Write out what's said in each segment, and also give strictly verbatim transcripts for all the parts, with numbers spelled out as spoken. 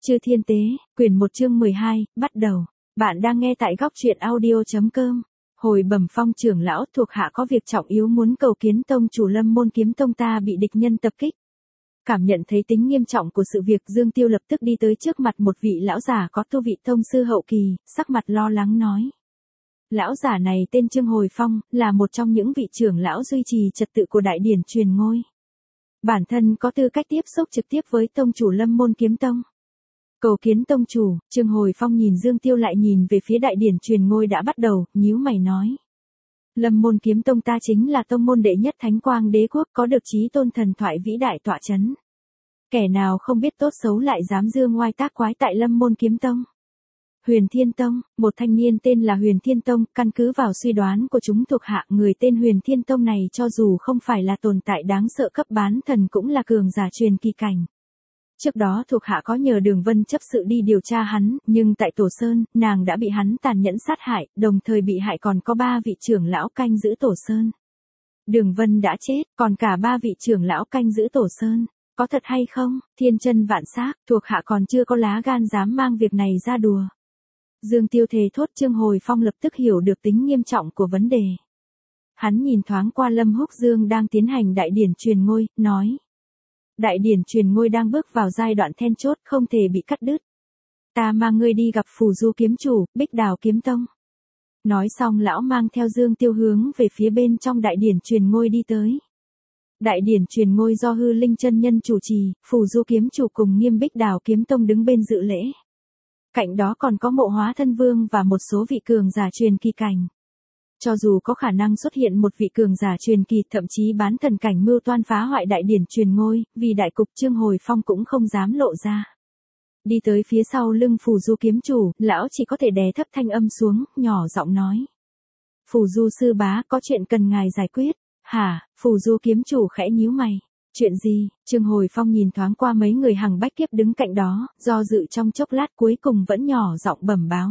Chư Thiên Tế, quyển một chương mười hai, bắt đầu. Bạn đang nghe tại góc truyện audio.com. Hồi bẩm Phong trưởng lão, thuộc hạ có việc trọng yếu muốn cầu kiến tông chủ Lâm Môn Kiếm Tông ta bị địch nhân tập kích. Cảm nhận thấy tính nghiêm trọng của sự việc, Dương Tiêu lập tức đi tới trước mặt một vị lão giả có tu vị tông sư hậu kỳ, sắc mặt lo lắng nói. Lão giả này tên Trương Hồi Phong, là một trong những vị trưởng lão duy trì trật tự của đại điển truyền ngôi. Bản thân có tư cách tiếp xúc trực tiếp với tông chủ Lâm Môn Kiếm Tông. Cầu kiến tông chủ. Trương Hồi Phong nhìn Dương Tiêu lại nhìn về phía đại điển truyền ngôi đã bắt đầu, nhíu mày nói. Lâm Môn Kiếm Tông ta chính là tông môn đệ nhất Thánh Quang Đế Quốc, có được chí tôn thần thoại vĩ đại tọa chấn. Kẻ nào không biết tốt xấu lại dám dương ngoai tác quái tại Lâm Môn Kiếm Tông. Huyền Thiên Tông, một thanh niên tên là Huyền Thiên Tông, căn cứ vào suy đoán của chúng thuộc hạ, người tên Huyền Thiên Tông này cho dù không phải là tồn tại đáng sợ cấp bán thần cũng là cường giả truyền kỳ cảnh. Trước đó thuộc hạ có nhờ Đường Vân chấp sự đi điều tra hắn, nhưng tại Tổ Sơn, nàng đã bị hắn tàn nhẫn sát hại, đồng thời bị hại còn có ba vị trưởng lão canh giữ Tổ Sơn. Đường Vân đã chết, còn cả ba vị trưởng lão canh giữ Tổ Sơn. Có thật hay không? Thiên chân vạn xác, thuộc hạ còn chưa có lá gan dám mang việc này ra đùa. Dương Tiêu thề thốt. Trương Hồi Phong lập tức hiểu được tính nghiêm trọng của vấn đề. Hắn nhìn thoáng qua Lâm Húc Dương đang tiến hành đại điển truyền ngôi, nói. Đại điển truyền ngôi đang bước vào giai đoạn then chốt, không thể bị cắt đứt. Ta mang ngươi đi gặp Phù Du kiếm chủ, Bích Đào kiếm tông. Nói xong lão mang theo Dương Tiêu hướng về phía bên trong đại điển truyền ngôi đi tới. Đại điển truyền ngôi do Hư Linh chân nhân chủ trì, Phù Du kiếm chủ cùng Nghiêm Bích Đào kiếm tông đứng bên dự lễ. Cạnh đó còn có Mộ Hóa Thân Vương và một số vị cường giả truyền kỳ cảnh. Cho dù có khả năng xuất hiện một vị cường giả truyền kỳ, thậm chí bán thần cảnh mưu toan phá hoại đại điển truyền ngôi, vì đại cục Trương Hồi Phong cũng không dám lộ ra. Đi tới phía sau lưng Phù Du kiếm chủ, lão chỉ có thể đè thấp thanh âm xuống, nhỏ giọng nói. Phù Du sư bá, có chuyện cần ngài giải quyết. Hả? Phù Du kiếm chủ khẽ nhíu mày. Chuyện gì? Trương Hồi Phong nhìn thoáng qua mấy người hằng bách kiếp đứng cạnh đó, do dự trong chốc lát cuối cùng vẫn nhỏ giọng bẩm báo.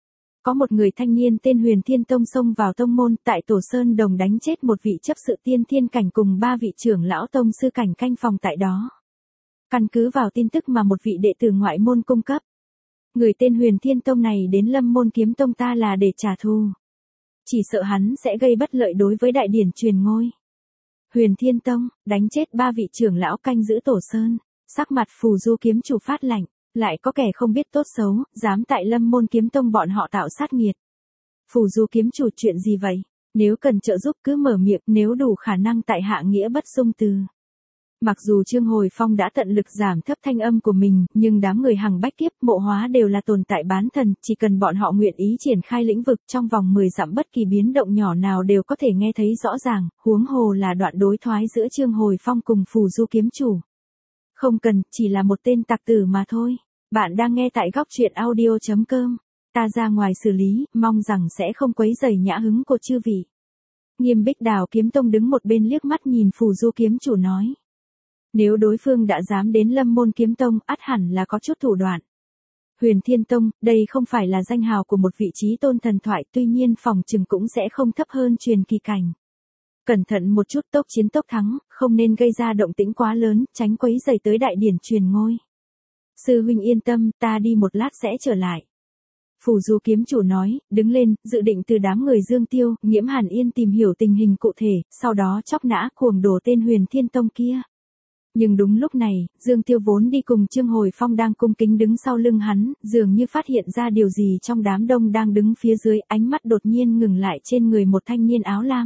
Có một người thanh niên tên Huyền Thiên Tông xông vào tông môn, tại Tổ Sơn Đồng đánh chết một vị chấp sự tiên thiên cảnh cùng ba vị trưởng lão tông sư cảnh canh phòng tại đó. Căn cứ vào tin tức mà một vị đệ tử ngoại môn cung cấp. Người tên Huyền Thiên Tông này đến Lâm Môn Kiếm Tông ta là để trả thù. Chỉ sợ hắn sẽ gây bất lợi đối với đại điển truyền ngôi. Huyền Thiên Tông, đánh chết ba vị trưởng lão canh giữ Tổ Sơn, sắc mặt Phù Du kiếm chủ phát lạnh. Lại có kẻ không biết tốt xấu, dám tại Lâm Môn Kiếm Tông bọn họ tạo sát nghiệt. Phù Du kiếm chủ, chuyện gì vậy? Nếu cần trợ giúp cứ mở miệng, nếu đủ khả năng tại hạ nghĩa bất xung từ. Mặc dù Trương Hồi Phong đã tận lực giảm thấp thanh âm của mình, nhưng đám người hằng bách kiếp, mộ hóa đều là tồn tại bán thần, chỉ cần bọn họ nguyện ý triển khai lĩnh vực trong vòng mười dặm bất kỳ biến động nhỏ nào đều có thể nghe thấy rõ ràng, huống hồ là đoạn đối thoại giữa Trương Hồi Phong cùng Phù Du kiếm chủ. Không cần, chỉ là một tên tặc tử mà thôi. Bạn đang nghe tại góc truyện audio.com. Ta ra ngoài xử lý, mong rằng sẽ không quấy rầy nhã hứng của chư vị. Nghiêm Bích Đào kiếm tông đứng một bên liếc mắt nhìn Phù Du kiếm chủ nói. Nếu đối phương đã dám đến Lâm Môn Kiếm Tông, ắt hẳn là có chút thủ đoạn. Huyền Thiên Tông, đây không phải là danh hào của một vị trí tôn thần thoại, tuy nhiên phòng chừng cũng sẽ không thấp hơn truyền kỳ cảnh. Cẩn thận một chút, tốc chiến tốc thắng, không nên gây ra động tĩnh quá lớn, tránh quấy rầy tới đại điển truyền ngôi. Sư huynh yên tâm, ta đi một lát sẽ trở lại. Phù Du kiếm chủ nói, đứng lên, dự định từ đám người Dương Tiêu, Nghiễm Hàn Yên tìm hiểu tình hình cụ thể, sau đó chóc nã cuồng đồ tên Huyền Thiên Tông kia. Nhưng đúng lúc này, Dương Tiêu vốn đi cùng Trương Hồi Phong đang cung kính đứng sau lưng hắn, dường như phát hiện ra điều gì trong đám đông đang đứng phía dưới, ánh mắt đột nhiên ngừng lại trên người một thanh niên áo lam.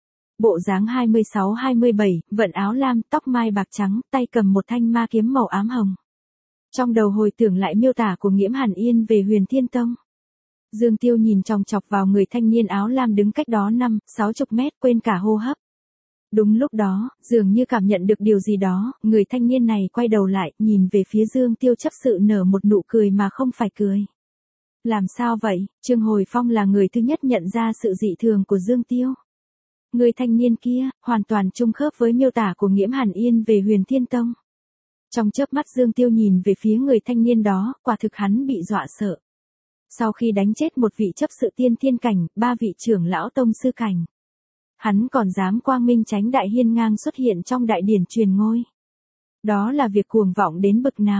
Bộ dáng hai mươi sáu hai mươi bảy, vận áo lam, tóc mai bạc trắng, tay cầm một thanh ma kiếm màu ám hồng. Trong đầu hồi tưởng lại miêu tả của Nghiễm Hàn Yên về Huyền Thiên Tông. Dương Tiêu nhìn chòng chọc vào người thanh niên áo lam đứng cách đó năm, sáu chục mét, quên cả hô hấp. Đúng lúc đó, dường như cảm nhận được điều gì đó, người thanh niên này quay đầu lại, nhìn về phía Dương Tiêu chấp sự nở một nụ cười mà không phải cười. Làm sao vậy? Trương Hồi Phong là người thứ nhất nhận ra sự dị thường của Dương Tiêu. Người thanh niên kia, hoàn toàn chung khớp với miêu tả của Nghiễm Hàn Yên về Huyền Thiên Tông. Trong chớp mắt Dương Tiêu nhìn về phía người thanh niên đó, quả thực hắn bị dọa sợ. Sau khi đánh chết một vị chấp sự tiên thiên cảnh, ba vị trưởng lão tông sư cảnh. Hắn còn dám quang minh chánh đại hiên ngang xuất hiện trong đại điển truyền ngôi. Đó là việc cuồng vọng đến bực nào.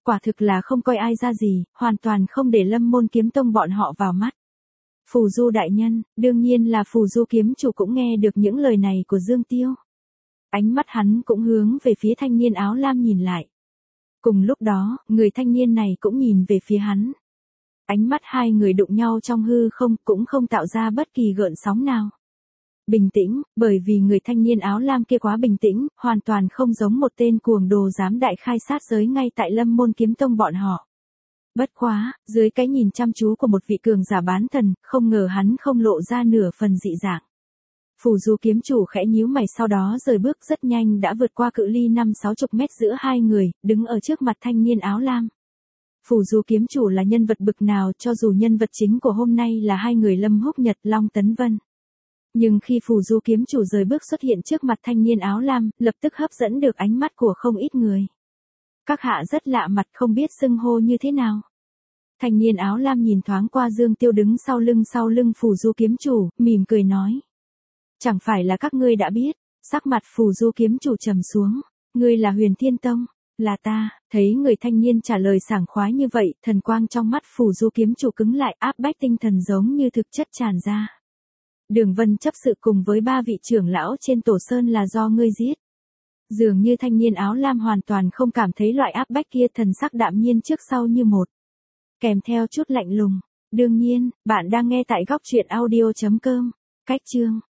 Quả thực là không coi ai ra gì, hoàn toàn không để Lâm Môn Kiếm Tông bọn họ vào mắt. Phù Du đại nhân, đương nhiên là Phù Du kiếm chủ cũng nghe được những lời này của Dương Tiêu. Ánh mắt hắn cũng hướng về phía thanh niên áo lam nhìn lại. Cùng lúc đó, người thanh niên này cũng nhìn về phía hắn. Ánh mắt hai người đụng nhau trong hư không cũng không tạo ra bất kỳ gợn sóng nào. Bình tĩnh, bởi vì người thanh niên áo lam kia quá bình tĩnh, hoàn toàn không giống một tên cuồng đồ dám đại khai sát giới ngay tại Lâm Môn Kiếm Tông bọn họ. Bất quá, dưới cái nhìn chăm chú của một vị cường giả bán thần, không ngờ hắn không lộ ra nửa phần dị dạng. Phù Du kiếm chủ khẽ nhíu mày sau đó rời bước rất nhanh đã vượt qua cự ly năm sáu chục mét giữa hai người, đứng ở trước mặt thanh niên áo lam. Phù Du kiếm chủ là nhân vật bực nào cho dù nhân vật chính của hôm nay là hai người Lâm Húc Nhật Long Tấn Vân. Nhưng khi Phù Du kiếm chủ rời bước xuất hiện trước mặt thanh niên áo lam, lập tức hấp dẫn được ánh mắt của không ít người. Các hạ rất lạ mặt không biết xưng hô như thế nào. Thanh niên áo lam nhìn thoáng qua Dương Tiêu đứng sau lưng sau lưng Phù Du kiếm chủ, mỉm cười nói. Chẳng phải là các ngươi đã biết, sắc mặt Phù Du kiếm chủ trầm xuống. Ngươi là Huyền Thiên Tông, là ta, thấy người thanh niên trả lời sảng khoái như vậy, thần quang trong mắt Phù Du kiếm chủ cứng lại áp bách tinh thần giống như thực chất tràn ra. Đường Vân chấp sự cùng với ba vị trưởng lão trên Tổ Sơn là do ngươi giết. Dường như thanh niên áo lam hoàn toàn không cảm thấy loại áp bách kia, thần sắc đạm nhiên trước sau như một. Kèm theo chút lạnh lùng. Đương nhiên, bạn đang nghe tại góc truyện audio chấm com. Cách chương